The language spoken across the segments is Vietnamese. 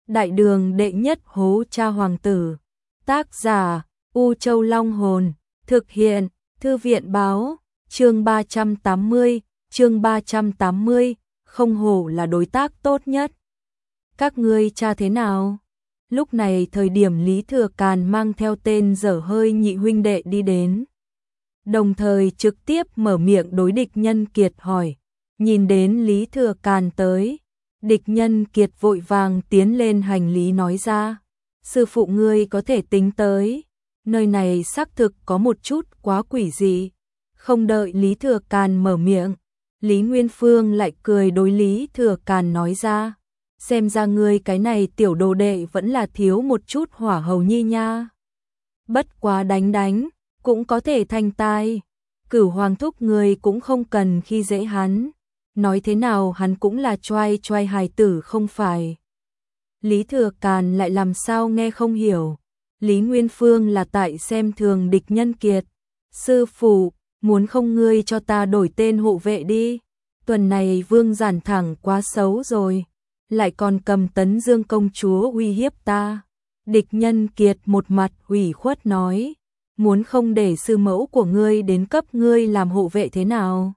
Đại đường đệ nhất hố cha hoàng tử. Tác giả U Châu Long Hồn. Thực hiện Thư viện Báo. Chương 380, không hổ là đối tác tốt nhất. Các ngươi cha thế nào? Lúc này thời điểm Lý Thừa Càn mang theo tên dở hơi nhị huynh đệ đi đến. Đồng thời trực tiếp mở miệng đối Địch Nhân Kiệt hỏi. Nhìn đến Lý Thừa Càn tới, Địch Nhân Kiệt vội vàng tiến lên hành lý nói ra. Sư phụ ngươi có thể tính tới. Nơi này xác thực có một chút quá quỷ dị. Không đợi Lý Thừa Càn mở miệng, Lý Nguyên Phương lại cười đối Lý Thừa Càn nói ra. Xem ra ngươi cái này tiểu đồ đệ vẫn là thiếu một chút hỏa hầu nhi nha. Bất quá đánh, cũng có thể thành tai. Cửu hoàng thúc ngươi cũng không cần khi dễ hắn. Nói thế nào hắn cũng là choai hài tử không phải. Lý Thừa Càn lại làm sao nghe không hiểu. Lý Nguyên Phương là tại xem thường Địch Nhân Kiệt. Sư phụ, muốn không ngươi cho ta đổi tên hộ vệ đi. Tuần này Vương Giản thẳng quá xấu rồi. Lại còn cầm Tấn Dương công chúa uy hiếp ta. Địch Nhân Kiệt một mặt ủy khuất nói. Muốn không để sư mẫu của ngươi đến cấp ngươi làm hộ vệ thế nào?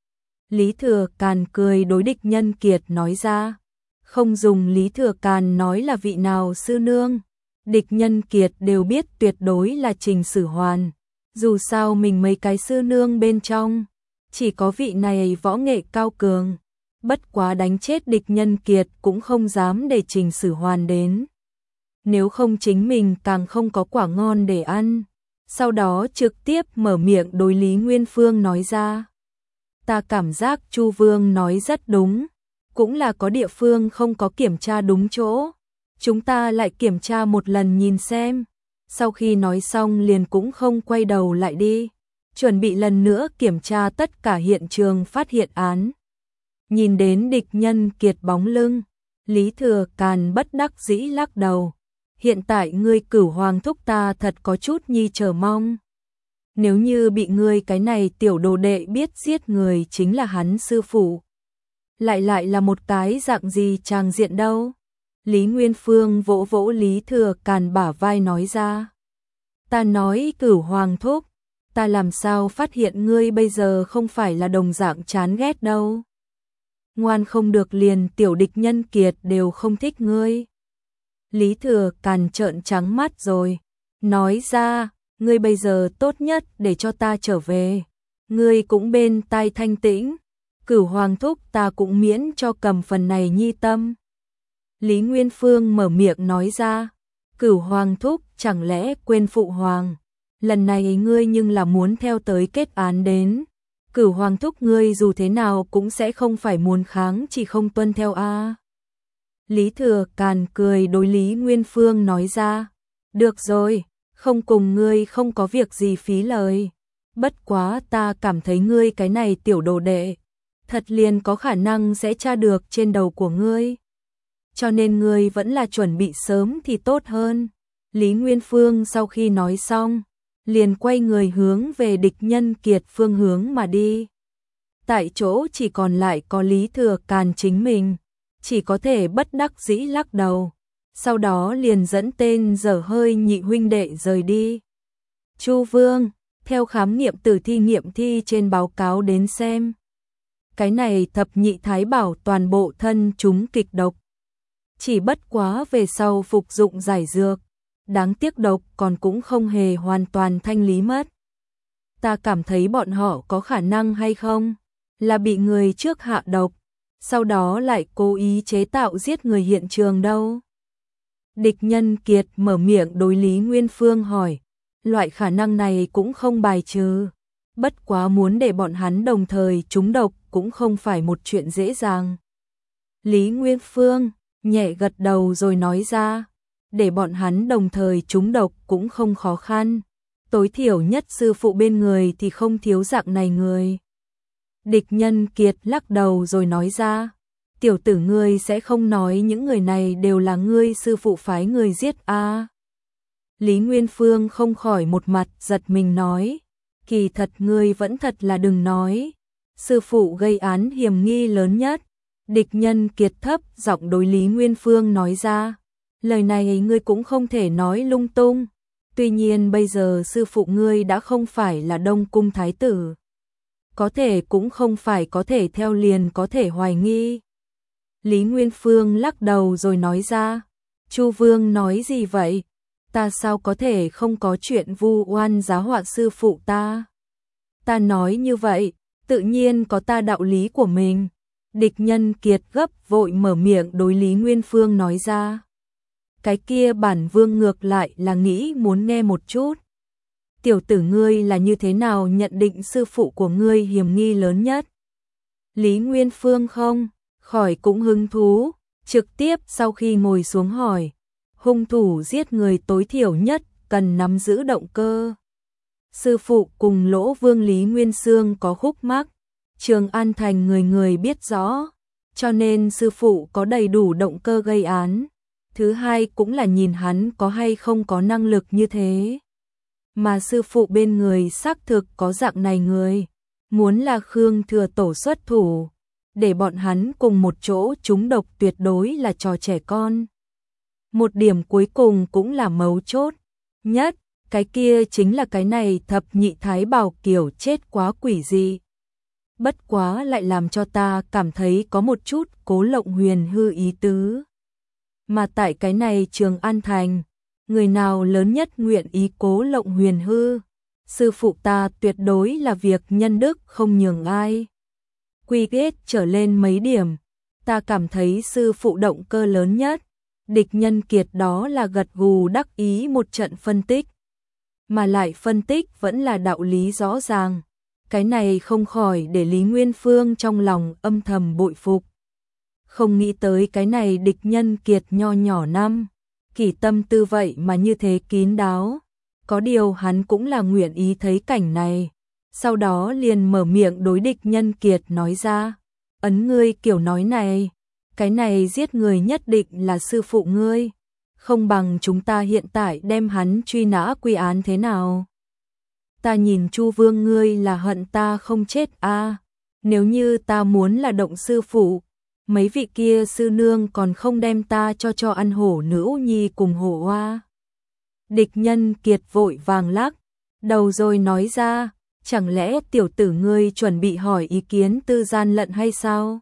Lý Thừa Càn cười đối Địch Nhân Kiệt nói ra. Không dùng Lý Thừa Càn nói là vị nào sư nương. Địch Nhân Kiệt đều biết tuyệt đối là Trình Sử Hoàn. Dù sao mình mấy cái sư nương bên trong, chỉ có vị này võ nghệ cao cường. Bất quá đánh chết Địch Nhân Kiệt cũng không dám để Trình Sử Hoàn đến. Nếu không chính mình càng không có quả ngon để ăn. Sau đó trực tiếp mở miệng đối Lý Nguyên Phương nói ra. Ta cảm giác Chu Vương nói rất đúng. Cũng là có địa phương không có kiểm tra đúng chỗ. Chúng ta lại kiểm tra một lần nhìn xem. Sau khi nói xong liền cũng không quay đầu lại đi. Chuẩn bị lần nữa kiểm tra tất cả hiện trường phát hiện án. Nhìn đến Địch Nhân Kiệt bóng lưng, Lý Thừa Càn bất đắc dĩ lắc đầu. Hiện tại ngươi Cửu hoàng thúc ta thật có chút nhi chờ mong. Nếu như bị ngươi cái này tiểu đồ đệ biết giết người chính là hắn sư phụ. Lại là một cái dạng gì tràng diện đâu. Lý Nguyên Phương vỗ vỗ Lý Thừa Càn bả vai nói ra. Ta nói Cửu hoàng thúc, ta làm sao phát hiện ngươi bây giờ không phải là đồng dạng chán ghét đâu. Ngoan không được liền tiểu Địch Nhân Kiệt đều không thích ngươi. Lý Thừa Càn trợn trắng mắt rồi, nói ra, ngươi bây giờ tốt nhất để cho ta trở về. Ngươi cũng bên tai thanh tĩnh, Cửu hoàng thúc ta cũng miễn cho cầm phần này nhi tâm. Lý Nguyên Phương mở miệng nói ra, Cửu hoàng thúc chẳng lẽ quên phụ hoàng. Lần này ngươi nhưng là muốn theo tới kết án đến. Cửu hoàng thúc ngươi dù thế nào cũng sẽ không phải muốn kháng chỉ không tuân theo a. Lý Thừa Càn cười đối Lý Nguyên Phương nói ra. Được rồi, không cùng ngươi không có việc gì phí lời. Bất quá ta cảm thấy ngươi cái này tiểu đồ đệ. Thật liền có khả năng sẽ tra được trên đầu của ngươi. Cho nên ngươi vẫn là chuẩn bị sớm thì tốt hơn. Lý Nguyên Phương sau khi nói xong, liền quay người hướng về Địch Nhân Kiệt phương hướng mà đi. Tại chỗ chỉ còn lại có Lý Thừa Càn chính mình, chỉ có thể bất đắc dĩ lắc đầu. Sau đó liền dẫn tên dở hơi nhị huynh đệ rời đi. Chu Vương, theo khám nghiệm tử thi nghiệm thi trên báo cáo đến xem. Cái này thập nhị thái bảo toàn bộ thân chúng kịch độc. Chỉ bất quá về sau phục dụng giải dược. Đáng tiếc độc còn cũng không hề hoàn toàn thanh lý mất. Ta cảm thấy bọn họ có khả năng hay không là bị người trước hạ độc, sau đó lại cố ý chế tạo giết người hiện trường đâu. Địch Nhân Kiệt mở miệng đối Lý Nguyên Phương hỏi. Loại khả năng này cũng không bài trừ. Bất quá muốn để bọn hắn đồng thời trúng độc cũng không phải một chuyện dễ dàng. Lý Nguyên Phương nhẹ gật đầu rồi nói ra. Để bọn hắn đồng thời trúng độc cũng không khó khăn. Tối thiểu nhất sư phụ bên người thì không thiếu dạng này người. Địch Nhân Kiệt lắc đầu rồi nói ra. Tiểu tử ngươi sẽ không nói những người này đều là ngươi sư phụ phái người giết a? Lý Nguyên Phương không khỏi một mặt giật mình nói. Kỳ thật ngươi vẫn thật là đừng nói. Sư phụ gây án hiểm nghi lớn nhất. Địch Nhân Kiệt thấp giọng đối Lý Nguyên Phương nói ra. Lời này ngươi cũng không thể nói lung tung. Tuy nhiên bây giờ sư phụ ngươi đã không phải là Đông Cung Thái tử. Có thể cũng không phải có thể theo liền có thể hoài nghi. Lý Nguyên Phương lắc đầu rồi nói ra. Chu Vương nói gì vậy? Ta sao có thể không có chuyện vu oan giá họa sư phụ ta? Ta nói như vậy, tự nhiên có ta đạo lý của mình. Địch Nhân Kiệt gấp vội mở miệng đối Lý Nguyên Phương nói ra. Cái kia bản vương ngược lại là nghĩ muốn nghe một chút. Tiểu tử ngươi là như thế nào nhận định sư phụ của ngươi hiểm nghi lớn nhất? Lý Nguyên Phương không khỏi cũng hứng thú, trực tiếp sau khi ngồi xuống hỏi. Hung thủ giết người tối thiểu nhất cần nắm giữ động cơ. Sư phụ cùng Lỗ Vương Lý Nguyên Xương có khúc mắc, Trường An Thành người người biết rõ, cho nên sư phụ có đầy đủ động cơ gây án. Thứ hai cũng là nhìn hắn có hay không có năng lực như thế. Mà sư phụ bên người xác thực có dạng này người, muốn là Khương Thừa Tổ xuất thủ, để bọn hắn cùng một chỗ trúng độc tuyệt đối là trò trẻ con. Một điểm cuối cùng cũng là mấu chốt nhất, cái kia chính là cái này thập nhị thái bảo kiểu chết quá quỷ dị. Bất quá lại làm cho ta cảm thấy có một chút Cố Lộng Huyền hư ý tứ. Mà tại cái này Trường An Thành, người nào lớn nhất nguyện ý Cố Lộng Huyền hư? Sư phụ ta tuyệt đối là việc nhân đức không nhường ai. Quy kết trở lên mấy điểm, ta cảm thấy sư phụ động cơ lớn nhất. Địch Nhân Kiệt đó là gật gù đắc ý một trận phân tích. Mà lại phân tích vẫn là đạo lý rõ ràng. Cái này không khỏi để Lý Nguyên Phương trong lòng âm thầm bội phục. Không nghĩ tới cái này Địch Nhân Kiệt nho nhỏ năm, kỳ tâm tư vậy mà như thế kín đáo. Có điều hắn cũng là nguyện ý thấy cảnh này. Sau đó liền mở miệng đối Địch Nhân Kiệt nói ra. Ấn ngươi kiểu nói này, cái này giết người nhất định là sư phụ ngươi. Không bằng chúng ta hiện tại đem hắn truy nã quy án thế nào? Ta nhìn Chu Vương ngươi là hận ta không chết a. Nếu như ta muốn là động sư phụ, mấy vị kia sư nương còn không đem ta cho ăn hổ nữ nhi cùng hổ hoa. Địch Nhân Kiệt vội vàng lắc đầu rồi nói ra, chẳng lẽ tiểu tử ngươi chuẩn bị hỏi ý kiến tư gian lận hay sao?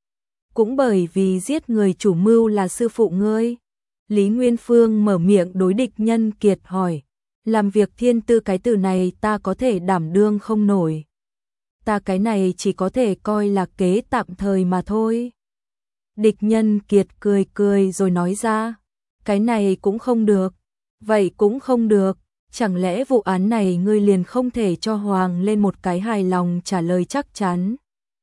Cũng bởi vì giết người chủ mưu là sư phụ ngươi. Lý Nguyên Phương mở miệng đối Địch Nhân Kiệt hỏi, làm việc thiên tư cái từ này ta có thể đảm đương không nổi. Ta cái này chỉ có thể coi là kế tạm thời mà thôi. Địch Nhân Kiệt cười cười rồi nói ra, cái này cũng không được. Vậy cũng không được, chẳng lẽ vụ án này ngươi liền không thể cho Hoàng lên một cái hài lòng trả lời chắc chắn?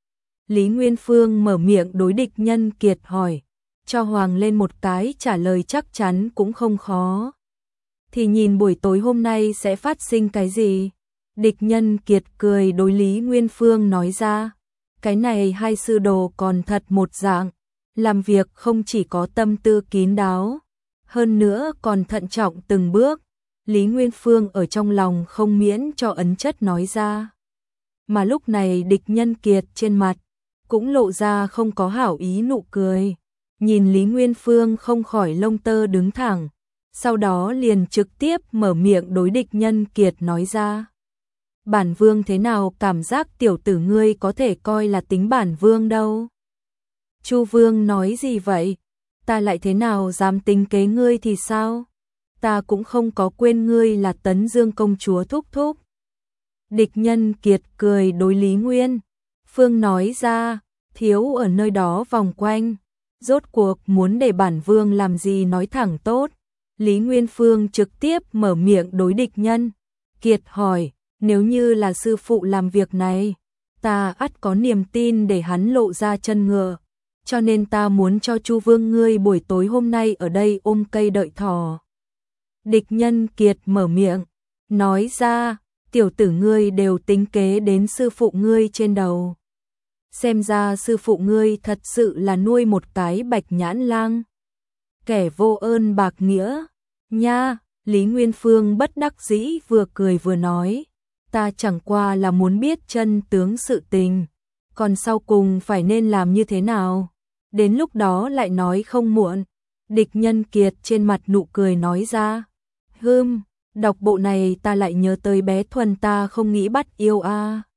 Lý Nguyên Phương mở miệng đối Địch Nhân Kiệt hỏi, cho Hoàng lên một cái trả lời chắc chắn cũng không khó. Thì nhìn buổi tối hôm nay sẽ phát sinh cái gì? Địch Nhân Kiệt cười đối Lý Nguyên Phương nói ra, cái này hai sư đồ còn thật một dạng, làm việc không chỉ có tâm tư kín đáo, hơn nữa còn thận trọng từng bước. Lý Nguyên Phương ở trong lòng không miễn cho ấn chất nói ra. Mà lúc này Địch Nhân Kiệt trên mặt cũng lộ ra không có hảo ý nụ cười. Nhìn Lý Nguyên Phương không khỏi lông tơ đứng thẳng, sau đó liền trực tiếp mở miệng đối Địch Nhân Kiệt nói ra. Bản vương thế nào cảm giác tiểu tử ngươi có thể coi là tính bản vương đâu? Chu Vương nói gì vậy? Ta lại thế nào dám tính kế ngươi thì sao? Ta cũng không có quên ngươi là Tấn Dương công chúa thúc thúc. Địch Nhân Kiệt cười đối Lý Nguyên Phương nói ra, thiếu ở nơi đó vòng quanh. Rốt cuộc muốn để bản vương làm gì nói thẳng tốt. Lý Nguyên Phương trực tiếp mở miệng đối Địch Nhân Kiệt hỏi, nếu như là sư phụ làm việc này, ta ắt có niềm tin để hắn lộ ra chân ngựa. Cho nên ta muốn cho Chu Vương ngươi buổi tối hôm nay ở đây ôm cây đợi thỏ. Địch Nhân Kiệt mở miệng, nói ra, tiểu tử ngươi đều tính kế đến sư phụ ngươi trên đầu. Xem ra sư phụ ngươi thật sự là nuôi một cái bạch nhãn lang. Kẻ vô ơn bạc nghĩa, nha. Lý Nguyên Phương bất đắc dĩ vừa cười vừa nói, ta chẳng qua là muốn biết chân tướng sự tình, còn sau cùng phải nên làm như thế nào, đến lúc đó lại nói không muộn. Địch Nhân Kiệt trên mặt nụ cười nói ra. Đọc bộ này ta lại nhớ tới bé Thuần ta không nghĩ bắt yêu a.